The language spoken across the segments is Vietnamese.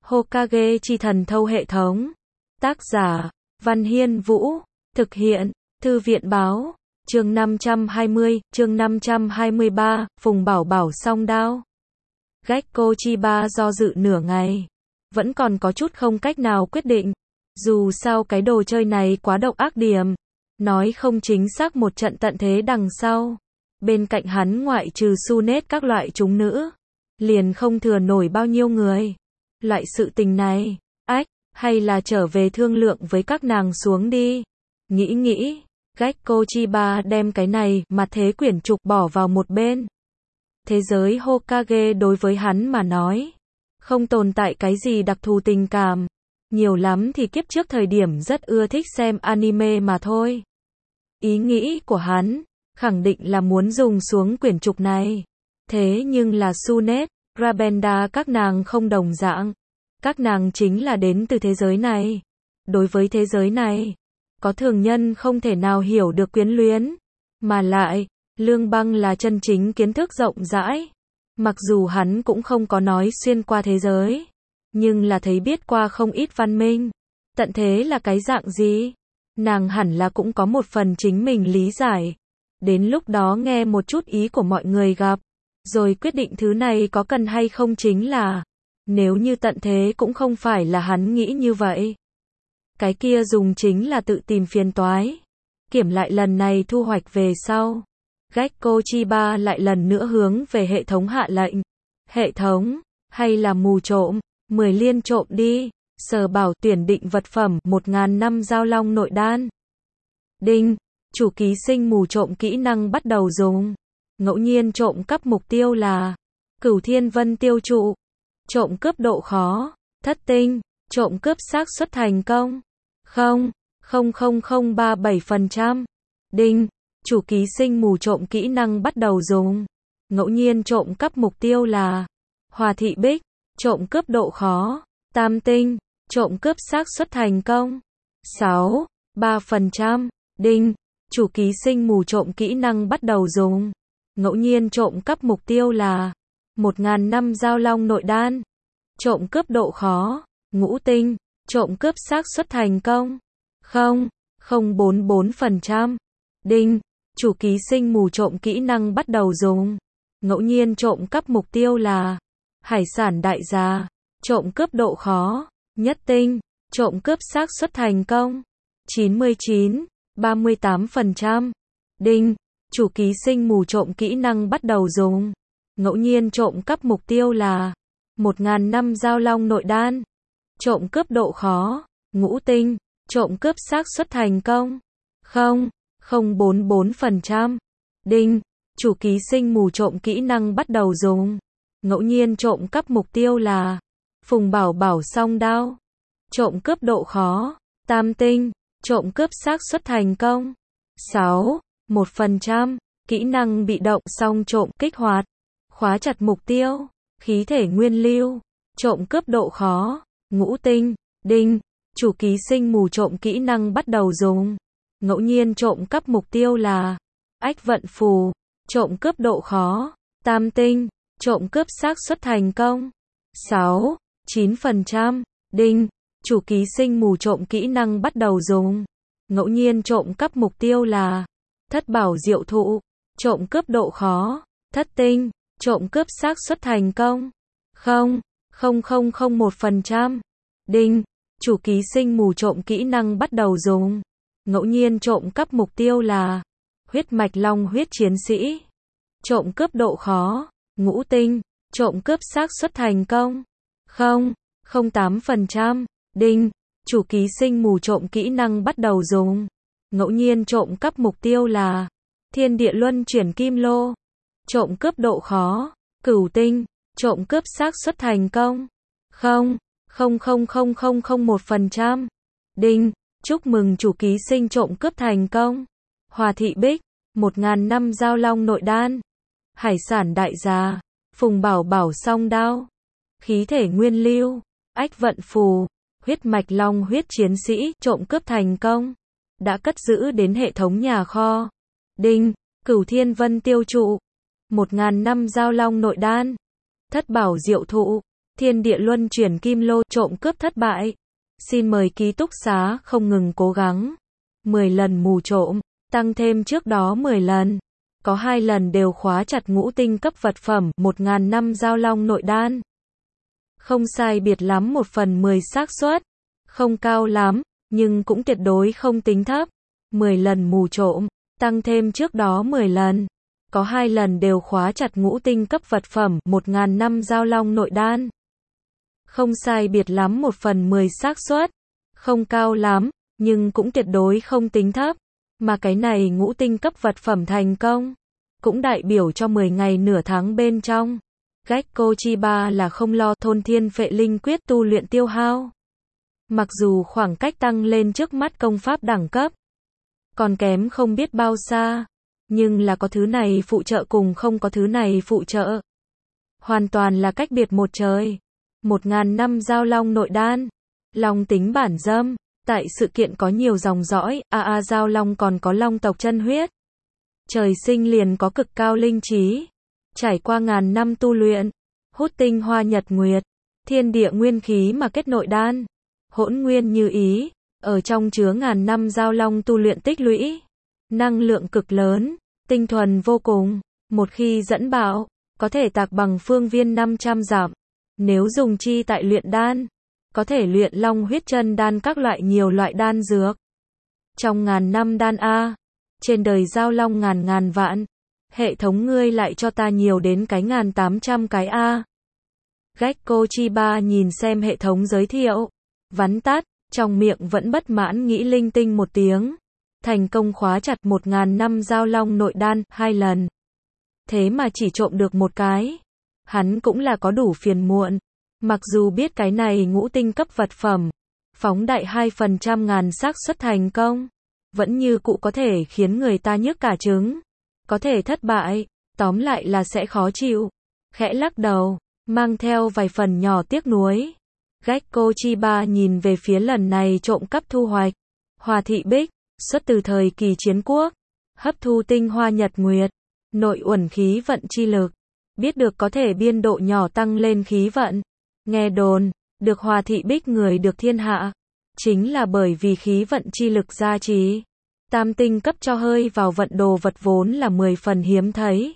Hokage chi thần thâu hệ thống. Tác giả, Văn Hiên Vũ. Thực hiện, Thư viện báo. Chương 520, chương 523, Phùng Bảo Bảo song đao. Gekko Chiba do dự nửa ngày. Vẫn còn có chút không cách nào quyết định. Dù sao cái đồ chơi này quá độc ác điểm. Nói không chính xác một trận tận thế đằng sau. Bên cạnh hắn ngoại trừ Tsunade các loại chúng nữ. Liền không thừa nổi bao nhiêu người. Loại sự tình này, hay là trở về thương lượng với các nàng xuống đi. Nghĩ, Gekko Chiba đem cái này mà thế quyển trục bỏ vào một bên. Thế giới Hokage đối với hắn mà nói, không tồn tại cái gì đặc thù tình cảm. Nhiều lắm thì kiếp trước thời điểm rất ưa thích xem anime mà thôi. Ý nghĩ của hắn, khẳng định là muốn dùng xuống quyển trục này. Thế nhưng là Tsunade, Rabenda các nàng không đồng dạng. Các nàng chính là đến từ thế giới này. Đối với thế giới này, có thường nhân không thể nào hiểu được quyến luyến. Mà lại, Lương Băng là chân chính kiến thức rộng rãi. Mặc dù hắn cũng không có nói xuyên qua thế giới, nhưng là thấy biết qua không ít văn minh. Tận thế là cái dạng gì? Nàng hẳn là cũng có một phần chính mình lý giải. Đến lúc đó nghe một chút ý của mọi người gặp, rồi quyết định thứ này có cần hay không chính là, nếu như tận thế cũng không phải là hắn nghĩ như vậy. Cái kia dùng chính là tự tìm phiền toái. Kiểm lại lần này thu hoạch về sau. Gekko Chiba lại lần nữa hướng về hệ thống hạ lệnh. Hệ thống, hay là mù trộm, 10 liên trộm đi. Sở bảo tuyển định vật phẩm 1000 năm giao long nội đan. Đinh, chủ ký sinh mù trộm kỹ năng bắt đầu dùng. Ngẫu nhiên trộm cắp mục tiêu là Cửu Thiên Vân Tiêu Trụ. Trộm cướp độ khó, thất tinh. Trộm cướp xác suất thành công 0,00037%. Đinh, chủ ký sinh mù trộm kỹ năng bắt đầu dùng. Ngẫu nhiên trộm cắp mục tiêu là Hòa Thị Bích. Trộm cướp độ khó, tam tinh. Trộm cướp xác suất thành công 6,3%. Đinh, chủ ký sinh mù trộm kỹ năng bắt đầu dùng. Ngẫu nhiên trộm cắp mục tiêu là 1000 năm giao long nội đan. Trộm cướp độ khó, ngũ tinh. Trộm cướp xác suất thành công 0,044%. Đinh, chủ ký sinh mù trộm kỹ năng bắt đầu dùng. Ngẫu nhiên trộm cắp mục tiêu là Hải sản đại gia. Trộm cướp độ khó, nhất tinh. Trộm cướp xác suất thành công 99,38%. Đinh, chủ ký sinh mù trộm kỹ năng bắt đầu dùng. Ngẫu nhiên trộm cắp mục tiêu là 1000 năm giao long nội đan. Trộm cướp độ khó, ngũ tinh. Trộm cướp xác suất thành công 0,044%. Đinh, chủ ký sinh mù trộm kỹ năng bắt đầu dùng. Ngẫu nhiên trộm cắp mục tiêu là Phùng Bảo Bảo song đao. Trộm cướp độ khó, tam tinh. Trộm cướp xác suất thành công 6,1%. Kỹ năng bị động song trộm kích hoạt. Khóa chặt mục tiêu. Khí thể nguyên lưu. Trộm cướp độ khó, ngũ tinh. Đinh, chủ ký sinh mù trộm kỹ năng bắt đầu dùng. Ngẫu nhiên trộm cắp mục tiêu là Ách vận phù. Trộm cướp độ khó, tam tinh. Trộm cướp xác suất thành công 6,9%. Đinh, chủ ký sinh mù trộm kỹ năng bắt đầu dùng. Ngẫu nhiên trộm cắp mục tiêu là Thất bảo diệu thụ. Trộm cướp độ khó, thất tinh. Trộm cướp xác suất thành công 0,0001%. Đinh, chủ ký sinh mù trộm kỹ năng bắt đầu dùng. Ngẫu nhiên trộm cắp mục tiêu là Huyết mạch long huyết chiến sĩ. Trộm cướp độ khó, ngũ tinh. Trộm cướp xác suất thành công 0,08%. Đinh, chủ ký sinh mù trộm kỹ năng bắt đầu dùng. Ngẫu nhiên trộm cắp mục tiêu là Thiên địa luân chuyển kim lô. Trộm cướp độ khó, cửu tinh. Trộm cướp xác suất thành công 0,00001%. Đinh, chúc mừng chủ ký sinh trộm cướp thành công. Hòa Thị Bích, 1000 năm giao long nội đan. Hải sản đại gia, Phùng Bảo Bảo song đao. Khí thể nguyên lưu, Ách vận phù. Huyết mạch long huyết chiến sĩ. Trộm cướp thành công. Đã cất giữ đến hệ thống nhà kho. Đinh, Cửu Thiên Vân Tiêu Trụ. 1000 năm giao long nội đan. Thất bảo diệu thụ. Thiên địa luân chuyển kim lô, trộm cướp thất bại. Xin mời ký túc xá không ngừng cố gắng. 10 lần mù trộm, tăng thêm trước đó 10 lần. Có 2 lần đều khóa chặt ngũ tinh cấp vật phẩm, 1000 năm giao long nội đan. Không sai biệt lắm 1/10 xác suất. Không cao lắm, nhưng cũng tuyệt đối không tính thấp. 10 lần mù trộm, tăng thêm trước đó 10 lần. Có 2 lần đều khóa chặt ngũ tinh cấp vật phẩm, 1000 năm giao long nội đan. Không sai biệt lắm 1/10 xác suất. Không cao lắm, nhưng cũng tuyệt đối không tính thấp. Mà cái này ngũ tinh cấp vật phẩm thành công, cũng đại biểu cho 10 ngày nửa tháng bên trong. Gekko Chiba là không lo thôn thiên phệ linh quyết tu luyện tiêu hao. Mặc dù khoảng cách tăng lên trước mắt công pháp đẳng cấp còn kém không biết bao xa, nhưng là có thứ này phụ trợ cùng không có thứ này phụ trợ hoàn toàn là cách biệt một trời. 1000 năm giao long nội đan, long tính bản dâm, tại sự kiện có nhiều dòng dõi, giao long còn có long tộc chân huyết. Trời sinh liền có cực cao linh trí, trải qua ngàn năm tu luyện, hút tinh hoa nhật nguyệt, thiên địa nguyên khí mà kết nội đan, hỗn nguyên như ý, ở trong chứa ngàn năm giao long tu luyện tích lũy, năng lượng cực lớn, tinh thuần vô cùng, một khi dẫn bạo, có thể tạc bằng phương viên 500 dặm. Nếu dùng chi tại luyện đan, có thể luyện long huyết chân đan các loại nhiều loại đan dược. Trong ngàn năm đan trên đời giao long ngàn vạn, hệ thống ngươi lại cho ta nhiều đến cái 1800 cái Gekko Chiba nhìn xem hệ thống giới thiệu, vắn tắt, trong miệng vẫn bất mãn nghĩ linh tinh một tiếng. Thành công khóa chặt 1000 năm giao long nội đan 2 lần. Thế mà chỉ trộm được một cái. Hắn cũng là có đủ phiền muộn. Mặc dù biết cái này ngũ tinh cấp vật phẩm, phóng đại 2% ngàn xác suất thành công, vẫn như cũ có thể khiến người ta nhức cả trứng. Có thể thất bại, tóm lại là sẽ khó chịu. Khẽ lắc đầu, mang theo vài phần nhỏ tiếc nuối. Gekko Chiba nhìn về phía lần này trộm cắp thu hoạch. Hòa thị bích, xuất từ thời kỳ chiến quốc, hấp thu tinh hoa nhật nguyệt, nội uẩn khí vận chi lực, biết được có thể biên độ nhỏ tăng lên khí vận. Nghe đồn, được hòa thị bích người được thiên hạ, chính là bởi vì khí vận chi lực gia trì. Tam tinh cấp cho hơi vào vận đồ vật vốn là 10 phần hiếm thấy.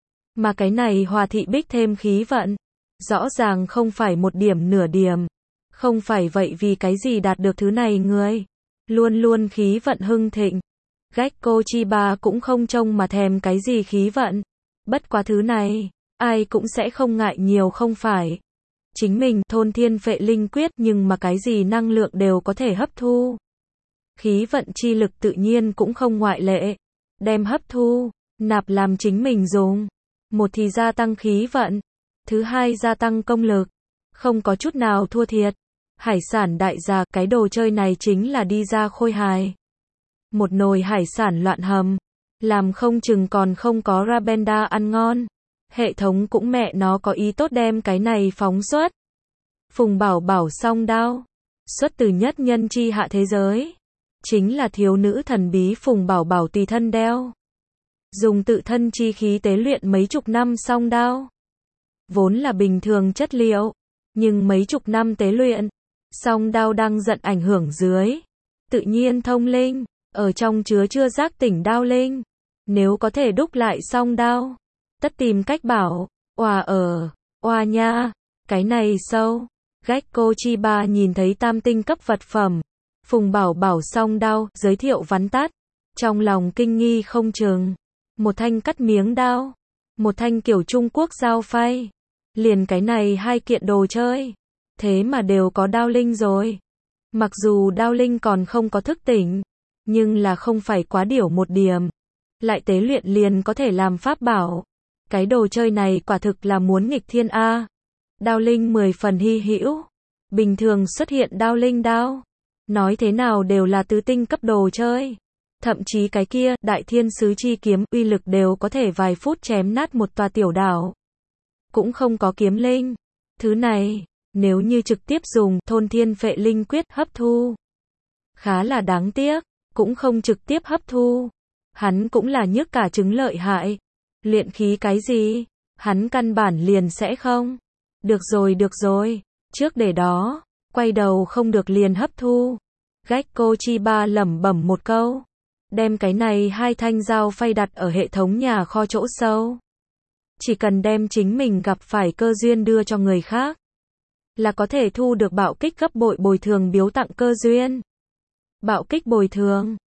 Mà cái này hòa thị bích thêm khí vận, rõ ràng không phải một điểm nửa điểm. Không phải vậy vì cái gì đạt được thứ này người luôn luôn khí vận hưng thịnh. Gekko Chiba cũng không trông mà thèm cái gì khí vận. Bất quá thứ này, ai cũng sẽ không ngại nhiều không phải. Chính mình thôn thiên phệ linh quyết nhưng mà cái gì năng lượng đều có thể hấp thu. Khí vận chi lực tự nhiên cũng không ngoại lệ. Đem hấp thu, nạp làm chính mình dùng. Một thì gia tăng khí vận, thứ hai gia tăng công lực. Không có chút nào thua thiệt. Hải sản đại gia, cái đồ chơi này chính là đi ra khôi hài. Một nồi hải sản loạn hầm, làm không chừng còn không có Rabenda ăn ngon. Hệ thống cũng mẹ nó có ý tốt đem cái này phóng xuất. Phùng Bảo Bảo song đao, xuất từ nhất nhân chi hạ thế giới, chính là thiếu nữ thần bí Phùng Bảo Bảo tùy thân đeo. Dùng tự thân chi khí tế luyện mấy chục năm song đao. Vốn là bình thường chất liệu, nhưng mấy chục năm tế luyện, song đao đang giận ảnh hưởng dưới, tự nhiên thông linh, ở trong chứa chưa giác tỉnh đao linh. Nếu có thể đúc lại song đao, tất tìm cách bảo, oa nha, cái này sâu. Gekko Chiba nhìn thấy tam tinh cấp vật phẩm, Phùng Bảo Bảo song đao, giới thiệu vắn tắt, trong lòng kinh nghi không chừng. Một thanh cắt miếng đao, một thanh kiểu Trung Quốc dao phay, liền cái này hai kiện đồ chơi, thế mà đều có đao linh rồi. Mặc dù đao linh còn không có thức tỉnh, nhưng là không phải quá điểu một điểm, lại tế luyện liền có thể làm pháp bảo. Cái đồ chơi này quả thực là muốn nghịch thiên a. Đao linh 10 phần hy hữu, bình thường xuất hiện đao linh đao, nói thế nào đều là tứ tinh cấp đồ chơi. Thậm chí cái kia, đại thiên sứ chi kiếm, uy lực đều có thể vài phút chém nát một tòa tiểu đảo. Cũng không có kiếm linh. Thứ này, nếu như trực tiếp dùng thôn thiên phệ linh quyết hấp thu, khá là đáng tiếc, cũng không trực tiếp hấp thu. Hắn cũng là nhức cả trứng lợi hại. Luyện khí cái gì, hắn căn bản liền sẽ không. Được rồi. Trước để đó. Quay đầu không được liền hấp thu. Gecko Chiba lẩm bẩm một câu. Đem cái này 2 thanh dao phay đặt ở hệ thống nhà kho chỗ sâu. Chỉ cần đem chính mình gặp phải cơ duyên đưa cho người khác, là có thể thu được bạo kích gấp bội bồi thường biếu tặng cơ duyên. Bạo kích bồi thường.